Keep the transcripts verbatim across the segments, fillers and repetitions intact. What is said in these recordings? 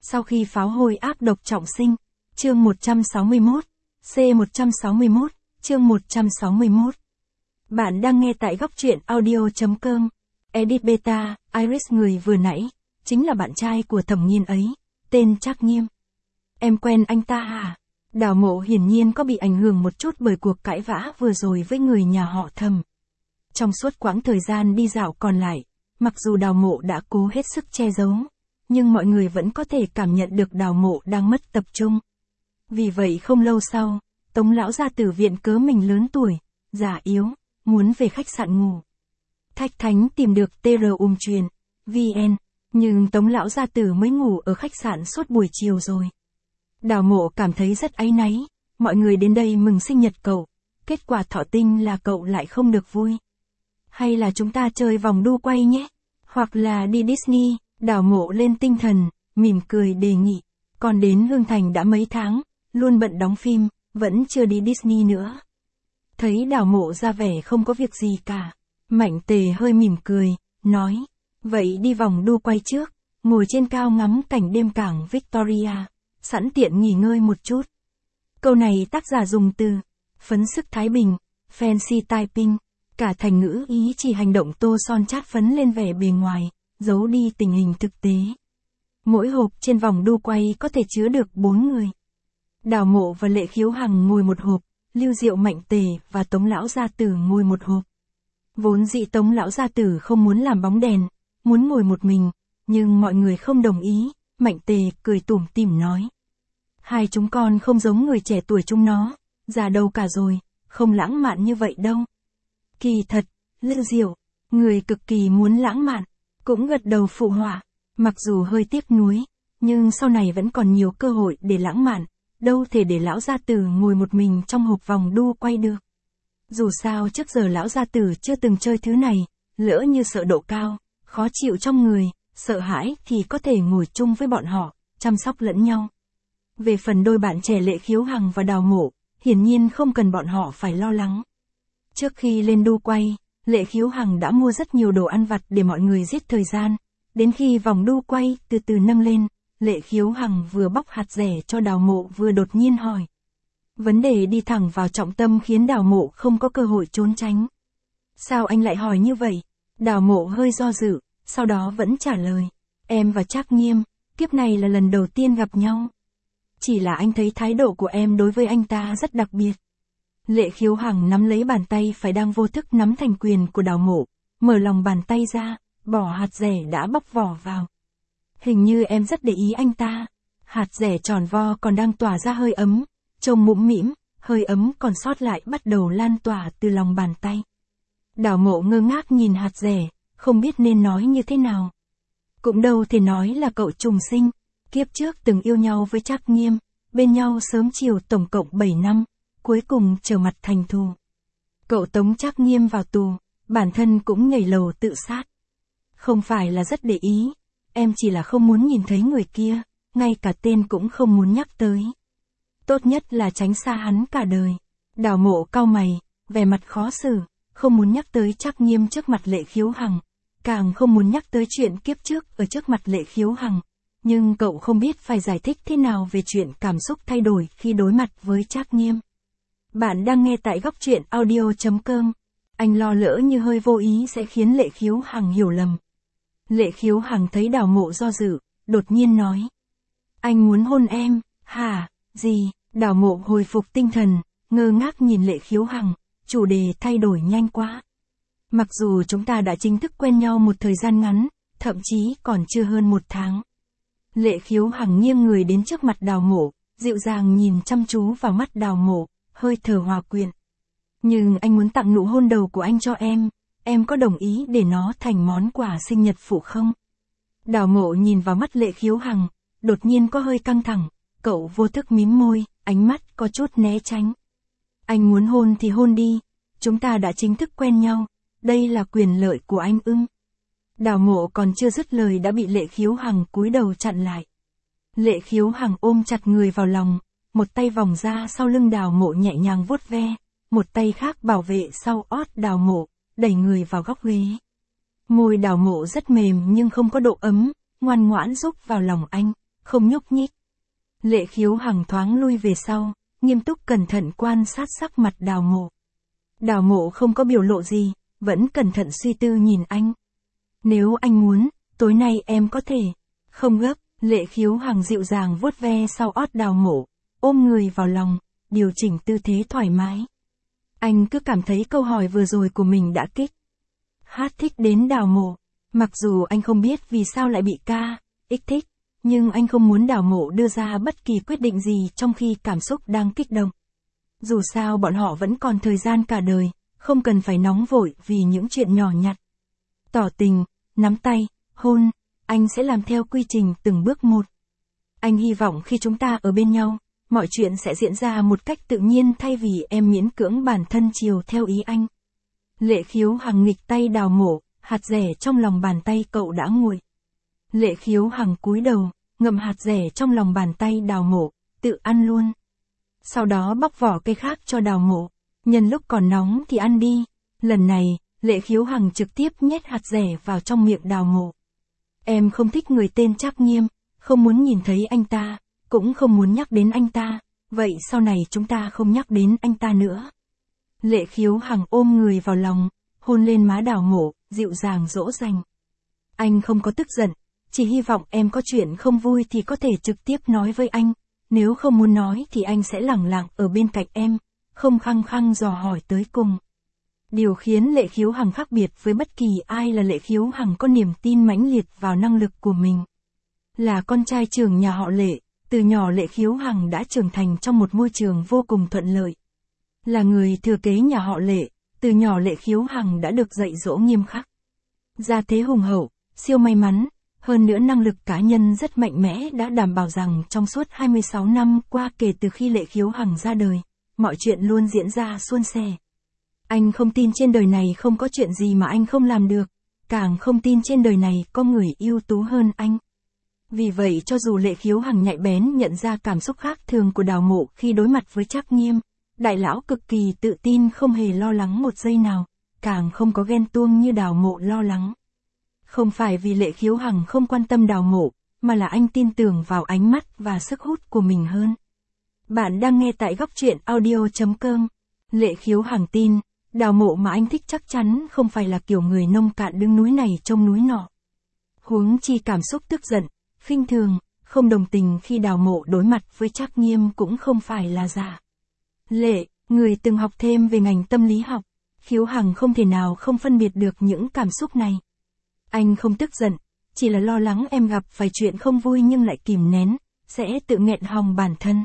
Sau khi pháo hôi ác độc trọng sinh, chương một trăm sáu mươi mốt, C một trăm sáu mươi mốt, chương một trăm sáu mươi mốt. Bạn đang nghe tại góc truyện audio.com. Edit Beta, Iris người vừa nãy, chính là bạn trai của Thẩm Nghiên ấy, tên Trác Nghiêm. Em quen anh ta à? Đào Mộ hiển nhiên có bị ảnh hưởng một chút bởi cuộc cãi vã vừa rồi với người nhà họ Thẩm. Trong suốt quãng thời gian đi dạo còn lại, mặc dù Đào Mộ đã cố hết sức che giấu, nhưng mọi người vẫn có thể cảm nhận được Đào Mộ đang mất tập trung. Vì vậy không lâu sau, Tống lão gia tử viện cớ mình lớn tuổi, già yếu, muốn về khách sạn ngủ. Thạch Thánh tìm được tê rờ ung truyền, vn, nhưng Tống lão gia tử mới ngủ ở khách sạn suốt buổi chiều rồi. Đào Mộ cảm thấy rất áy náy, mọi người đến đây mừng sinh nhật cậu, kết quả thọ tinh là cậu lại không được vui. Hay là chúng ta chơi vòng đu quay nhé, hoặc là đi Disney. Đào Mộ lên tinh thần, mỉm cười đề nghị, còn đến Hương Thành đã mấy tháng, luôn bận đóng phim, vẫn chưa đi Disney nữa. Thấy Đào Mộ ra vẻ không có việc gì cả, Mạnh Tề hơi mỉm cười, nói, vậy đi vòng đu quay trước, ngồi trên cao ngắm cảnh đêm cảng Victoria, sẵn tiện nghỉ ngơi một chút. Câu này tác giả dùng từ, phấn sức Thái Bình, fancy typing, cả thành ngữ ý chỉ hành động tô son chát phấn lên vẻ bề ngoài, giấu đi tình hình thực tế. Mỗi hộp trên vòng đu quay có thể chứa được bốn người. Đào Mộ và Lệ Khiếu Hằng ngồi một hộp, Lưu Diệu Mạnh Tề và Tống lão gia tử ngồi một hộp. Vốn dĩ Tống lão gia tử không muốn làm bóng đèn, muốn ngồi một mình, nhưng mọi người không đồng ý, Mạnh Tề cười tủm tỉm nói. Hai chúng con không giống người trẻ tuổi chúng nó, già đâu cả rồi, không lãng mạn như vậy đâu. Kỳ thật, Lưu Diệu, người cực kỳ muốn lãng mạn, cũng gật đầu phụ họa, mặc dù hơi tiếc nuối, nhưng sau này vẫn còn nhiều cơ hội để lãng mạn, đâu thể để lão gia tử ngồi một mình trong hộp vòng đu quay được. Dù sao trước giờ lão gia tử chưa từng chơi thứ này, lỡ như sợ độ cao, khó chịu trong người, sợ hãi thì có thể ngồi chung với bọn họ, chăm sóc lẫn nhau. Về phần đôi bạn trẻ Lệ Khiếu Hằng và Đào Mộ, hiển nhiên không cần bọn họ phải lo lắng. Trước khi lên đu quay, Lệ Khiếu Hằng đã mua rất nhiều đồ ăn vặt để mọi người giết thời gian. Đến khi vòng đu quay từ từ nâng lên, Lệ Khiếu Hằng vừa bóc hạt dẻ cho Đào Mộ vừa đột nhiên hỏi. Vấn đề đi thẳng vào trọng tâm khiến Đào Mộ không có cơ hội trốn tránh. Sao anh lại hỏi như vậy? Đào Mộ hơi do dự, sau đó vẫn trả lời. Em và Trác Nghiêm, kiếp này là lần đầu tiên gặp nhau. Chỉ là anh thấy thái độ của em đối với anh ta rất đặc biệt. Lệ Khiếu Hằng nắm lấy bàn tay phải đang vô thức nắm thành quyền của Đào Mộ, mở lòng bàn tay ra, bỏ hạt dẻ đã bóc vỏ vào. Hình như em rất để ý anh ta. Hạt dẻ tròn vo còn đang tỏa ra hơi ấm, trông mũm mĩm, hơi ấm còn sót lại bắt đầu lan tỏa từ lòng bàn tay. Đào Mộ ngơ ngác nhìn hạt dẻ, không biết nên nói như thế nào. Cũng đâu thể nói là cậu trùng sinh, kiếp trước từng yêu nhau với Trác Nghiêm, bên nhau sớm chiều tổng cộng bảy năm. Cuối cùng trở mặt thành thù. Cậu tống Trác Nghiêm vào tù, bản thân cũng nhảy lầu tự sát. Không phải là rất để ý, em chỉ là không muốn nhìn thấy người kia, ngay cả tên cũng không muốn nhắc tới. Tốt nhất là tránh xa hắn cả đời. Đào Mộ cau mày, vẻ mặt khó xử, không muốn nhắc tới Trác Nghiêm trước mặt Lệ Khiếu Hằng, càng không muốn nhắc tới chuyện kiếp trước ở trước mặt Lệ Khiếu Hằng. Nhưng cậu không biết phải giải thích thế nào về chuyện cảm xúc thay đổi khi đối mặt với Trác Nghiêm. Bạn đang nghe tại góc truyện audio.com. Anh lo lỡ như hơi vô ý sẽ khiến Lệ Khiếu Hằng hiểu lầm. Lệ Khiếu Hằng thấy Đào Mộ do dự, đột nhiên nói. Anh muốn hôn em, hả, gì? Đào Mộ hồi phục tinh thần, ngơ ngác nhìn Lệ Khiếu Hằng, chủ đề thay đổi nhanh quá. Mặc dù chúng ta đã chính thức quen nhau một thời gian ngắn, thậm chí còn chưa hơn một tháng. Lệ Khiếu Hằng nghiêng người đến trước mặt Đào Mộ, dịu dàng nhìn chăm chú vào mắt Đào Mộ, hơi thở hòa quyện. Nhưng anh muốn tặng nụ hôn đầu của anh cho em, em có đồng ý để nó thành món quà sinh nhật phụ không? Đào Mộ nhìn vào mắt Lệ Khiếu Hằng, đột nhiên có hơi căng thẳng, cậu vô thức mím môi, ánh mắt có chút né tránh. Anh muốn hôn thì hôn đi, chúng ta đã chính thức quen nhau, đây là quyền lợi của anh ưng. Đào Mộ còn chưa dứt lời đã bị Lệ Khiếu Hằng cúi đầu chặn lại. Lệ Khiếu Hằng ôm chặt người vào lòng, một tay vòng ra sau lưng Đào Mộ nhẹ nhàng vuốt ve, một tay khác bảo vệ sau ót Đào Mộ, đẩy người vào góc ghế. Môi Đào Mộ rất mềm nhưng không có độ ấm, ngoan ngoãn rúc vào lòng anh, không nhúc nhích. Lệ Khiếu Hằng thoáng lui về sau, nghiêm túc cẩn thận quan sát sắc mặt Đào Mộ. Đào Mộ không có biểu lộ gì, vẫn cẩn thận suy tư nhìn anh. Nếu anh muốn, tối nay em có thể. Không gấp, Lệ Khiếu Hằng dịu dàng vuốt ve sau ót Đào Mộ, ôm người vào lòng, điều chỉnh tư thế thoải mái. Anh cứ cảm thấy câu hỏi vừa rồi của mình đã kích hát thích đến Đào Mộ. Mặc dù anh không biết vì sao lại bị ca, ích thích, nhưng anh không muốn Đào Mộ đưa ra bất kỳ quyết định gì trong khi cảm xúc đang kích động. Dù sao bọn họ vẫn còn thời gian cả đời, không cần phải nóng vội vì những chuyện nhỏ nhặt. Tỏ tình, nắm tay, hôn, anh sẽ làm theo quy trình từng bước một. Anh hy vọng khi chúng ta ở bên nhau, mọi chuyện sẽ diễn ra một cách tự nhiên thay vì em miễn cưỡng bản thân chiều theo ý anh. Lệ Khiếu Hằng nghịch tay Đào Mộ, hạt dẻ trong lòng bàn tay cậu đã nguội. Lệ Khiếu Hằng cúi đầu, ngậm hạt dẻ trong lòng bàn tay Đào Mộ, tự ăn luôn. Sau đó bóc vỏ cây khác cho Đào Mộ, nhân lúc còn nóng thì ăn đi. Lần này, Lệ Khiếu Hằng trực tiếp nhét hạt dẻ vào trong miệng Đào Mộ. Em không thích người tên Trác Nghiêm, không muốn nhìn thấy anh ta, cũng không muốn nhắc đến anh ta, vậy sau này chúng ta không nhắc đến anh ta nữa. Lệ Khiếu Hằng ôm người vào lòng, hôn lên má Đào Mộ, dịu dàng dỗ dành. Anh không có tức giận, chỉ hy vọng em có chuyện không vui thì có thể trực tiếp nói với anh, nếu không muốn nói thì anh sẽ lẳng lặng ở bên cạnh em, không khăng khăng dò hỏi tới cùng. Điều khiến Lệ Khiếu Hằng khác biệt với bất kỳ ai là Lệ Khiếu Hằng có niềm tin mãnh liệt vào năng lực của mình. Là con trai trưởng nhà họ Lệ, từ nhỏ Lệ Khiếu Hằng đã trưởng thành trong một môi trường vô cùng thuận lợi. Là người thừa kế nhà họ Lệ, từ nhỏ Lệ Khiếu Hằng đã được dạy dỗ nghiêm khắc. Gia thế hùng hậu, siêu may mắn, hơn nữa năng lực cá nhân rất mạnh mẽ đã đảm bảo rằng trong suốt hai mươi sáu năm qua kể từ khi Lệ Khiếu Hằng ra đời, mọi chuyện luôn diễn ra suôn sẻ. Anh không tin trên đời này không có chuyện gì mà anh không làm được, càng không tin trên đời này có người ưu tú hơn anh. Vì vậy cho dù Lệ Khiếu Hằng nhạy bén nhận ra cảm xúc khác thường của Đào Mộ khi đối mặt với Trác Nghiêm, đại lão cực kỳ tự tin không hề lo lắng một giây nào, càng không có ghen tuông như Đào Mộ lo lắng. Không phải vì Lệ Khiếu Hằng không quan tâm Đào Mộ, mà là anh tin tưởng vào ánh mắt và sức hút của mình hơn. Bạn đang nghe tại góc truyện audio chấm com. Lệ Khiếu Hằng tin, Đào Mộ mà anh thích chắc chắn không phải là kiểu người nông cạn đứng núi này trông núi nọ. Huống chi cảm xúc tức giận, khinh thường, không đồng tình khi Đào Mộ đối mặt với Trác Nghiêm cũng không phải là giả. Lệ, người từng học thêm về ngành tâm lý học, Khiếu Hằng không thể nào không phân biệt được những cảm xúc này. Anh không tức giận, chỉ là lo lắng em gặp phải chuyện không vui nhưng lại kìm nén, sẽ tự nghẹn họng bản thân.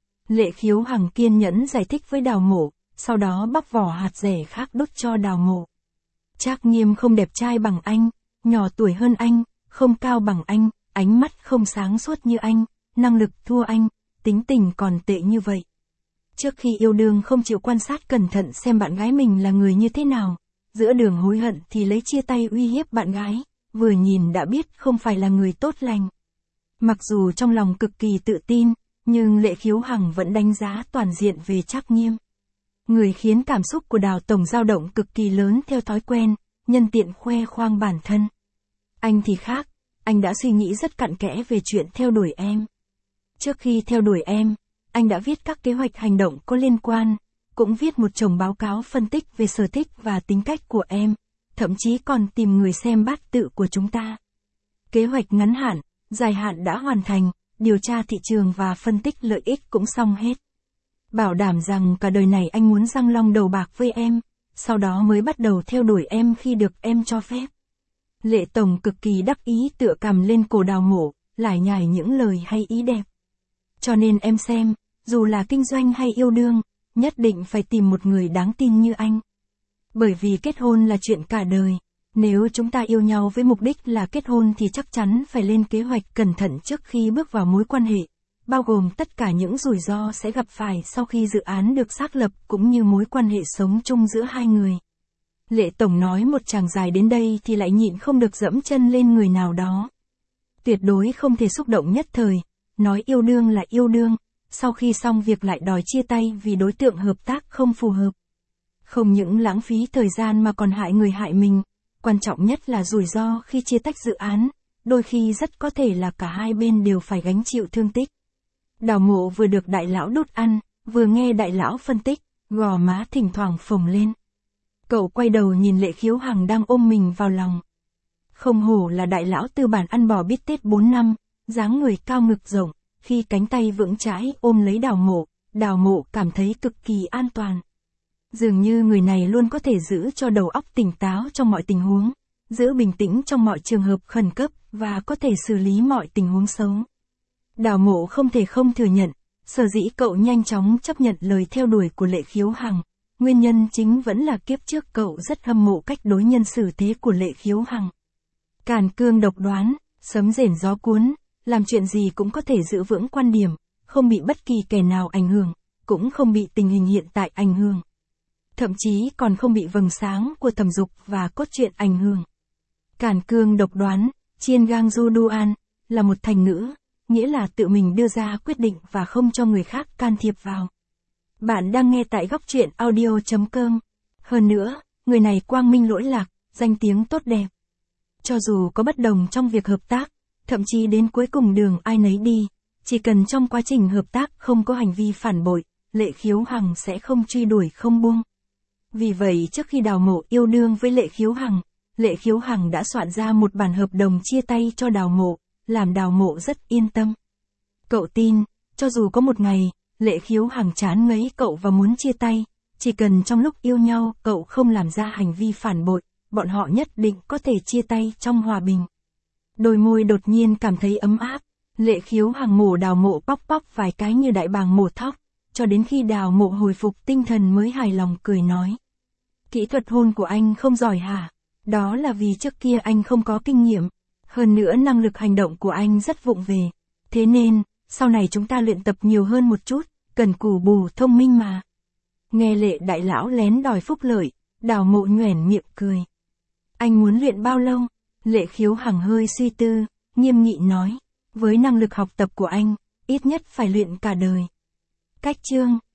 Lệ Khiếu Hằng kiên nhẫn giải thích với Đào Mộ, sau đó bóc vỏ hạt dẻ khác đút cho Đào Mộ. Trác Nghiêm không đẹp trai bằng anh, nhỏ tuổi hơn anh, không cao bằng anh, ánh mắt không sáng suốt như anh, năng lực thua anh, tính tình còn tệ như vậy. Trước khi yêu đương không chịu quan sát cẩn thận xem bạn gái mình là người như thế nào, giữa đường hối hận thì lấy chia tay uy hiếp bạn gái, vừa nhìn đã biết không phải là người tốt lành. Mặc dù trong lòng cực kỳ tự tin, nhưng Lệ Khiếu Hằng vẫn đánh giá toàn diện về Trác Nghiêm. Người khiến cảm xúc của Đào Tổng dao động cực kỳ lớn theo thói quen, nhân tiện khoe khoang bản thân. Anh thì khác, anh đã suy nghĩ rất cặn kẽ về chuyện theo đuổi em. Trước khi theo đuổi em, anh đã viết các kế hoạch hành động có liên quan, cũng viết một chồng báo cáo phân tích về sở thích và tính cách của em, thậm chí còn tìm người xem bát tự của chúng ta. Kế hoạch ngắn hạn, dài hạn đã hoàn thành, điều tra thị trường và phân tích lợi ích cũng xong hết. Bảo đảm rằng cả đời này anh muốn răng long đầu bạc với em, sau đó mới bắt đầu theo đuổi em khi được em cho phép. Lệ Tổng cực kỳ đắc ý tựa cằm lên cổ Đào Mộ, lải nhải những lời hay ý đẹp. Cho nên em xem, dù là kinh doanh hay yêu đương, nhất định phải tìm một người đáng tin như anh. Bởi vì kết hôn là chuyện cả đời, nếu chúng ta yêu nhau với mục đích là kết hôn thì chắc chắn phải lên kế hoạch cẩn thận trước khi bước vào mối quan hệ, bao gồm tất cả những rủi ro sẽ gặp phải sau khi dự án được xác lập cũng như mối quan hệ sống chung giữa hai người. Lệ Tổng nói một tràng dài đến đây thì lại nhịn không được dẫm chân lên người nào đó. Tuyệt đối không thể xúc động nhất thời, nói yêu đương là yêu đương, sau khi xong việc lại đòi chia tay vì đối tượng hợp tác không phù hợp. Không những lãng phí thời gian mà còn hại người hại mình, quan trọng nhất là rủi ro khi chia tách dự án, đôi khi rất có thể là cả hai bên đều phải gánh chịu thương tích. Đào Mộ vừa được đại lão đút ăn, vừa nghe đại lão phân tích, gò má thỉnh thoảng phồng lên. Cậu quay đầu nhìn Lệ Khiếu Hằng đang ôm mình vào lòng. Không hổ là đại lão tư bản ăn bò bít tết bốn năm, dáng người cao ngực rộng, khi cánh tay vững chãi ôm lấy Đào Mộ, Đào Mộ cảm thấy cực kỳ an toàn. Dường như người này luôn có thể giữ cho đầu óc tỉnh táo trong mọi tình huống, giữ bình tĩnh trong mọi trường hợp khẩn cấp, và có thể xử lý mọi tình huống xấu. Đào Mộ không thể không thừa nhận, sở dĩ cậu nhanh chóng chấp nhận lời theo đuổi của Lệ Khiếu Hằng, nguyên nhân chính vẫn là kiếp trước cậu rất hâm mộ cách đối nhân xử thế của Lệ Khiếu Hằng. Càn cương độc đoán, sấm rền gió cuốn, làm chuyện gì cũng có thể giữ vững quan điểm, không bị bất kỳ kẻ nào ảnh hưởng, cũng không bị tình hình hiện tại ảnh hưởng. Thậm chí còn không bị vầng sáng của thẩm dục và cốt truyện ảnh hưởng. Càn cương độc đoán, chiên gang du duan, là một thành ngữ, nghĩa là tự mình đưa ra quyết định và không cho người khác can thiệp vào. Bạn đang nghe tại góc truyện audio chấm com. Hơn nữa, người này quang minh lỗi lạc, danh tiếng tốt đẹp. Cho dù có bất đồng trong việc hợp tác, thậm chí đến cuối cùng đường ai nấy đi, chỉ cần trong quá trình hợp tác không có hành vi phản bội, Lệ Khiếu Hằng sẽ không truy đuổi không buông. Vì vậy trước khi Đào Mộ yêu đương với Lệ Khiếu Hằng, Lệ Khiếu Hằng đã soạn ra một bản hợp đồng chia tay cho Đào Mộ, làm Đào Mộ rất yên tâm. Cậu tin, cho dù có một ngày, Lệ Khiếu Hằng chán ngấy cậu và muốn chia tay, chỉ cần trong lúc yêu nhau cậu không làm ra hành vi phản bội, bọn họ nhất định có thể chia tay trong hòa bình. Đôi môi đột nhiên cảm thấy ấm áp, Lệ Khiếu Hằng mổ Đào Mộ bóc bóc vài cái như đại bàng mổ thóc, cho đến khi Đào Mộ hồi phục tinh thần mới hài lòng cười nói. Kỹ thuật hôn của anh không giỏi hả? Đó là vì trước kia anh không có kinh nghiệm, hơn nữa năng lực hành động của anh rất vụng về. Thế nên, sau này chúng ta luyện tập nhiều hơn một chút, cần cù bù thông minh mà. Nghe Lệ đại lão lén đòi phúc lợi, Đào Mộ nhoẻn miệng cười. Anh muốn luyện bao lâu? Lệ Khiếu Hằng hơi suy tư, nghiêm nghị nói. Với năng lực học tập của anh, ít nhất phải luyện cả đời. Cách chương